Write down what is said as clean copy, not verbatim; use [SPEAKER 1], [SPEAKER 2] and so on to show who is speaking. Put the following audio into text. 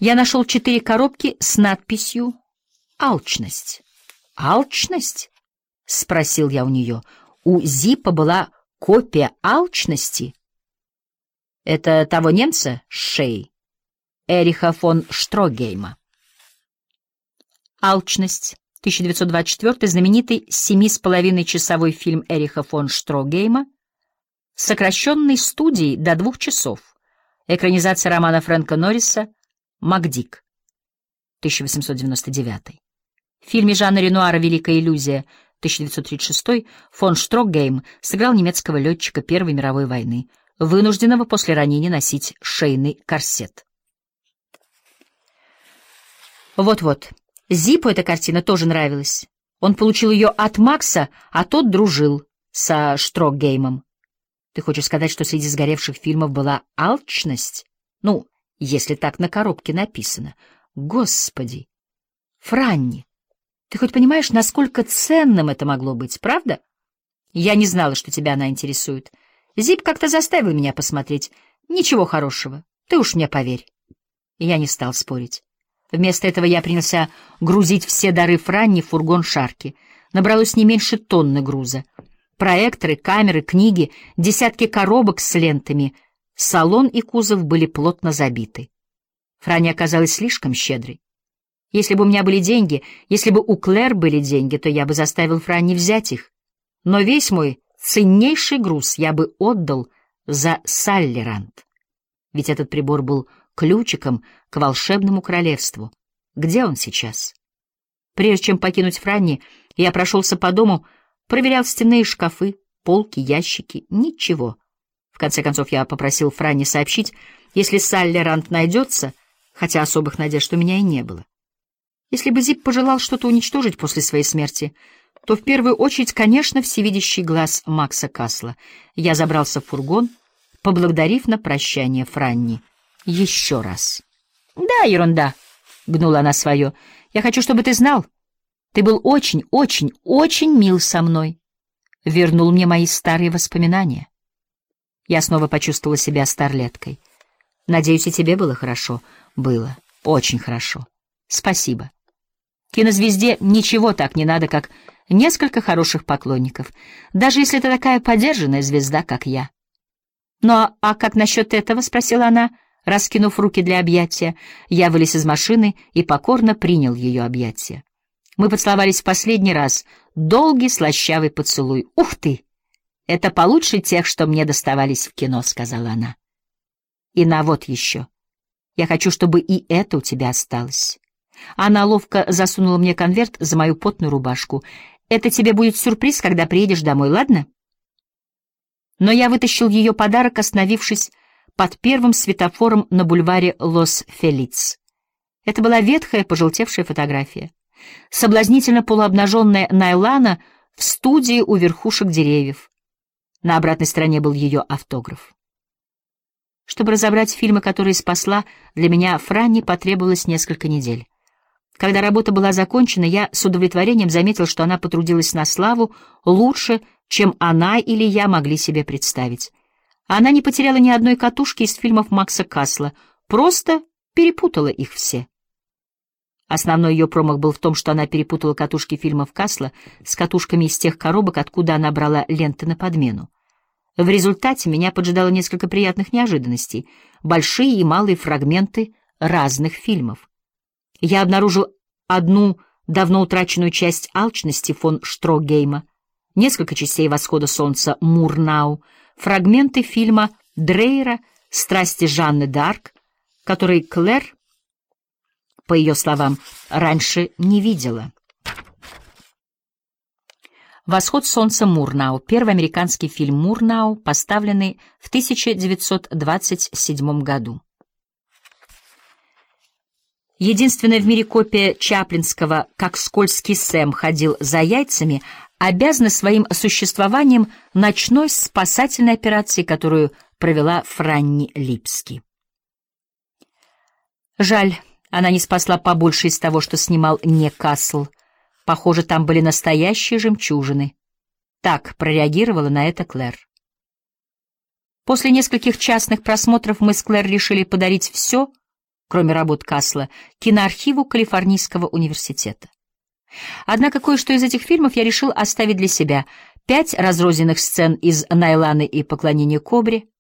[SPEAKER 1] Я нашел 4 коробки с надписью «Алчность». «Алчность?» — спросил я у нее. «У Зиппа была копия алчности?» «Это того немца с шеей, Эриха фон Штрогейма». «Алчность», 1924, знаменитый 7,5-часовой фильм Эриха фон Штрогейма, сокращенный студией до 2 часов. Экранизация романа Фрэнка Норриса «Макдик», 1899. В фильме Жана Ренуара «Великая иллюзия», 1936, фон Штрогейм сыграл немецкого летчика Первой мировой войны, вынужденного после ранения носить шейный корсет. Вот-вот. Зиппу эта картина тоже нравилась. Он получил ее от Макса, а тот дружил со Штрогеймом. Ты хочешь сказать, что среди сгоревших фильмов была алчность? Ну, если так на коробке написано. Господи! Франни, ты хоть понимаешь, насколько ценным это могло быть, правда? Я не знала, что тебя она интересует. Зипп как-то заставил меня посмотреть. Ничего хорошего, ты уж мне поверь. И я не стал спорить. Вместо этого я принялся грузить все дары Франни в фургон Шарки. Набралось не меньше тонны груза. Проекторы, камеры, книги, десятки коробок с лентами. Салон и кузов были плотно забиты. Франни оказалась слишком щедрой. Если бы у меня были деньги, если бы у Клэр были деньги, то я бы заставил Франни взять их. Но весь мой ценнейший груз я бы отдал за Саллеранд. Ведь этот прибор был ключиком к волшебному королевству. Где он сейчас? Прежде чем покинуть Франни, я прошелся по дому, проверял стенные шкафы, полки, ящики. Ничего. В конце концов, я попросил Франни сообщить, если Саллеранд найдется, хотя особых надежд у меня и не было. Если бы Зипп пожелал что-то уничтожить после своей смерти, то в первую очередь, конечно, всевидящий глаз Макса Касла. Я забрался в фургон, поблагодарив на прощание Франни еще раз. «Да, ерунда», — гнула она свое. «Я хочу, чтобы ты знал. Ты был очень, очень, очень мил со мной. Вернул мне мои старые воспоминания». Я снова почувствовала себя старлеткой. «Надеюсь, и тебе было хорошо?» «Было. Очень хорошо. Спасибо. Кинозвезде ничего так не надо, как несколько хороших поклонников, даже если это такая подержанная звезда, как я». «Ну, а как насчет этого?» — спросила она, раскинув руки для объятия. Я вылез из машины и покорно принял ее объятия. Мы поцеловались в последний раз. Долгий слащавый поцелуй. «Ух ты! Это получше тех, что мне доставались в кино», — сказала она. «И на вот еще. Я хочу, чтобы и это у тебя осталось». Она ловко засунула мне конверт за мою потную рубашку. «Это тебе будет сюрприз, когда приедешь домой, ладно?» Но я вытащил ее подарок, остановившись под первым светофором на бульваре Лос-Фелиц. Это была ветхая, пожелтевшая фотография. Соблазнительно полуобнаженная Найлана в студии у верхушек деревьев. На обратной стороне был ее автограф. Чтобы разобрать фильмы, которые спасла, для меня Франни потребовалось несколько недель. Когда работа была закончена, я с удовлетворением заметил, что она потрудилась на славу лучше, чем она или я могли себе представить. Она не потеряла ни одной катушки из фильмов Макса Касла, просто перепутала их все. Основной ее промах был в том, что она перепутала катушки фильмов Касла с катушками из тех коробок, откуда она брала ленты на подмену. В результате меня поджидало несколько приятных неожиданностей, большие и малые фрагменты разных фильмов. Я обнаружил одну давно утраченную часть алчности фон Штрогейма, несколько частей «Восхода солнца» Мурнау, фрагменты фильма Дрейера «Страсти Жанны д'Арк», который Клэр, по ее словам, раньше не видела. «Восход солнца» Мурнау — первый американский фильм Мурнау, поставленный в 1927 году. Единственная в мире копия чаплинского «Как скользкий Сэм ходил за яйцами» обязана своим существованием ночной спасательной операции, которую провела Франни Липски. Жаль, она не спасла побольше из того, что снимал не Касл. Похоже, там были настоящие жемчужины. Так прореагировала на это Клэр. После нескольких частных просмотров мы с Клэр решили подарить все, кроме работ Касла, киноархиву Калифорнийского университета. Однако кое-что из этих фильмов я решил оставить для себя. 5 разрозненных сцен из «Найланы и поклонения Кобре»,